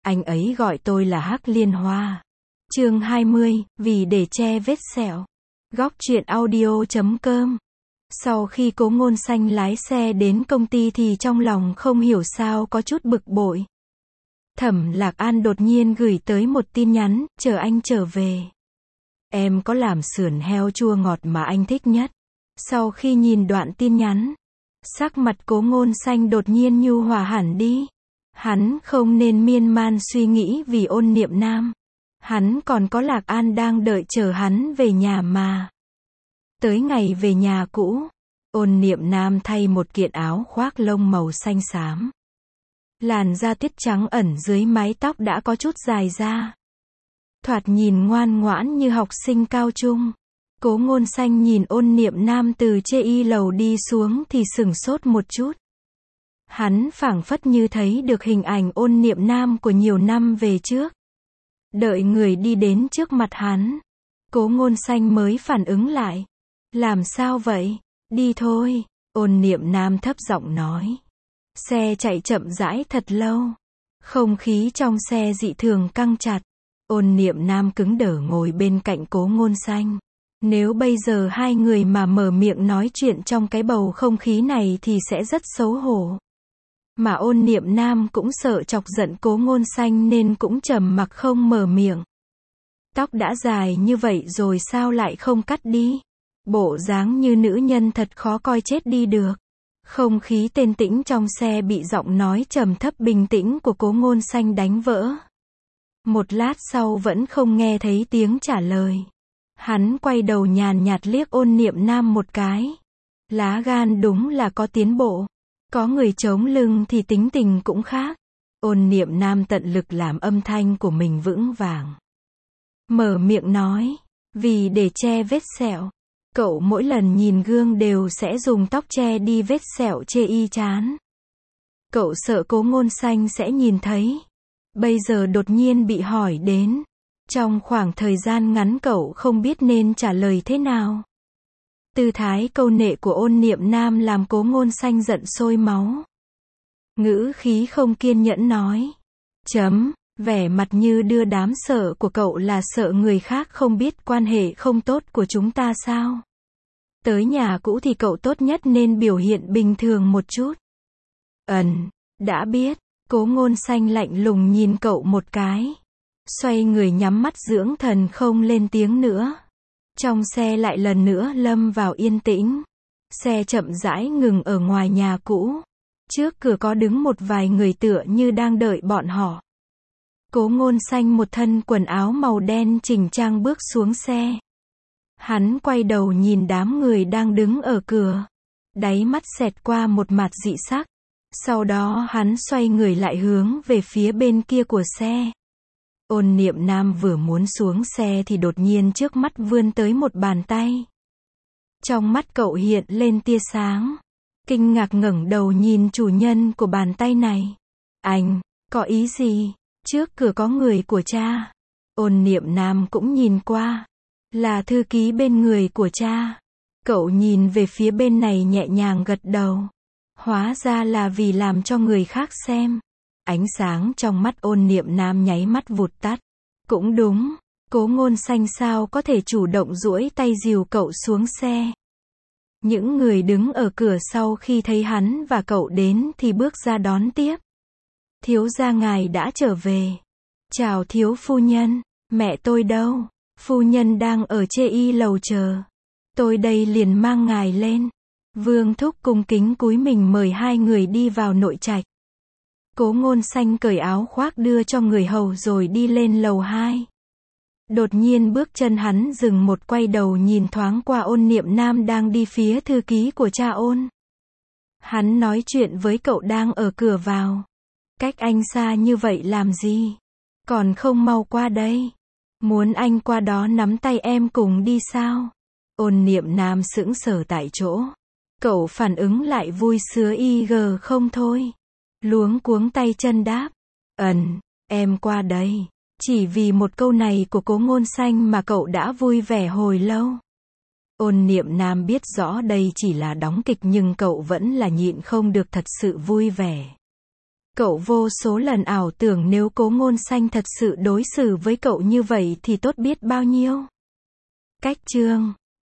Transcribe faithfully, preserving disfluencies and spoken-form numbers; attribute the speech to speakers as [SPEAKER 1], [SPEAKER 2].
[SPEAKER 1] Anh ấy gọi tôi là Hắc Liên Hoa. Chương hai mươi, vì để che vết sẹo. Góc truyện audio chấm com. Sau khi Cố Ngôn Xanh lái xe đến công ty thì trong lòng không hiểu sao có chút bực bội. Thẩm Lạc An đột nhiên gửi tới một tin nhắn, chờ anh trở về. Em có làm sườn heo chua ngọt mà anh thích nhất. Sau khi nhìn đoạn tin nhắn, sắc mặt Cố Ngôn Xanh đột nhiên nhu hòa hẳn đi. Hắn không nên miên man suy nghĩ vì Ôn Niệm Nam. Hắn còn có Lạc An đang đợi chờ hắn về nhà mà. Tới ngày về nhà cũ, Ôn Niệm Nam thay một kiện áo khoác lông màu xanh xám. Làn da tuyết trắng ẩn dưới mái tóc đã có chút dài ra. Thoạt nhìn ngoan ngoãn như học sinh cao trung. Cố Ngôn Xanh nhìn Ôn Niệm Nam từ chê y lầu đi xuống thì sửng sốt một chút. Hắn phảng phất như thấy được hình ảnh Ôn Niệm Nam của nhiều năm về trước. Đợi người đi đến trước mặt hắn, Cố Ngôn Xanh mới phản ứng lại. Làm sao vậy? Đi thôi, Ôn Niệm Nam thấp giọng nói. Xe chạy chậm rãi thật lâu. Không khí trong xe dị thường căng chặt. Ôn Niệm Nam cứng đờ ngồi bên cạnh Cố Ngôn Xanh. Nếu bây giờ hai người mà mở miệng nói chuyện trong cái bầu không khí này thì sẽ rất xấu hổ. Mà Ôn Niệm Nam cũng sợ chọc giận Cố Ngôn Xanh nên cũng trầm mặc không mở miệng. Tóc đã dài như vậy rồi sao lại không cắt đi? Bộ dáng như nữ nhân thật khó coi chết đi được. Không khí tên tĩnh trong xe bị giọng nói trầm thấp bình tĩnh của Cố Ngôn Xanh đánh vỡ. Một lát sau vẫn không nghe thấy tiếng trả lời. Hắn quay đầu nhàn nhạt liếc Ôn Niệm Nam một cái. Lá gan đúng là có tiến bộ. Có người chống lưng thì tính tình cũng khác. Ôn Niệm Nam tận lực làm âm thanh của mình vững vàng. Mở miệng nói, vì để che vết sẹo. Cậu mỗi lần nhìn gương đều sẽ dùng tóc che đi vết sẹo chê y chán. Cậu sợ Cố Ngôn Xanh sẽ nhìn thấy. Bây giờ đột nhiên bị hỏi đến. Trong khoảng thời gian ngắn cậu không biết nên trả lời thế nào. Tư thái câu nệ của Ôn Niệm Nam làm Cố Ngôn Xanh giận sôi máu. Ngữ khí không kiên nhẫn nói. Chấm, vẻ mặt như đưa đám sợ của cậu là sợ người khác không biết quan hệ không tốt của chúng ta sao? Tới nhà cũ thì cậu tốt nhất nên biểu hiện bình thường một chút. Ẩn, đã biết. Cố Ngôn Xanh lạnh lùng nhìn cậu một cái. Xoay người nhắm mắt dưỡng thần không lên tiếng nữa. Trong xe lại lần nữa lâm vào yên tĩnh. Xe chậm rãi ngừng ở ngoài nhà cũ. Trước cửa có đứng một vài người tựa như đang đợi bọn họ. Cố Ngôn Xanh một thân quần áo màu đen chỉnh trang bước xuống xe. Hắn quay đầu nhìn đám người đang đứng ở cửa. Đáy mắt xẹt qua một mặt dị sắc. Sau đó hắn xoay người lại hướng về phía bên kia của xe. Ôn Niệm Nam vừa muốn xuống xe thì đột nhiên trước mắt vươn tới một bàn tay. Trong mắt cậu hiện lên tia sáng. Kinh ngạc ngẩng đầu nhìn chủ nhân của bàn tay này. Anh, có ý gì? Trước cửa có người của cha. Ôn Niệm Nam cũng nhìn qua. Là thư ký bên người của cha. Cậu nhìn về phía bên này nhẹ nhàng gật đầu. Hóa ra là vì làm cho người khác xem. Ánh sáng trong mắt Ôn Niệm Nam nháy mắt vụt tắt. Cũng đúng, Cố Ngôn Xanh sao có thể chủ động duỗi tay dìu cậu xuống xe. Những người đứng ở cửa sau khi thấy hắn và cậu đến thì bước ra đón tiếp. Thiếu gia ngài đã trở về. Chào thiếu phu nhân, mẹ tôi đâu? Phu nhân đang ở chê y lầu chờ. Tôi đây liền mang ngài lên. Vương thúc cung kính cúi mình mời hai người đi vào nội trạch. Cố Ngôn Xanh cởi áo khoác đưa cho người hầu rồi đi lên lầu hai. Đột nhiên bước chân hắn dừng một, quay đầu nhìn thoáng qua Ôn Niệm Nam đang đi phía thư ký của cha Ôn. Hắn nói chuyện với cậu đang ở cửa vào. Cách anh xa như vậy làm gì? Còn không mau qua đây. Muốn anh qua đó nắm tay em cùng đi sao? Ôn Niệm Nam sững sờ tại chỗ. Cậu phản ứng lại vui sướng y gờ không thôi. Luống cuống tay chân đáp. Ẩn, em qua đây. Chỉ vì một câu này của Cố Ngôn Xanh mà cậu đã vui vẻ hồi lâu. Ôn Niệm Nam biết rõ đây chỉ là đóng kịch nhưng cậu vẫn là nhịn không được thật sự vui vẻ. Cậu vô số lần ảo tưởng nếu Cố Ngôn Xanh thật sự đối xử với cậu như vậy thì tốt biết bao nhiêu. Cách chương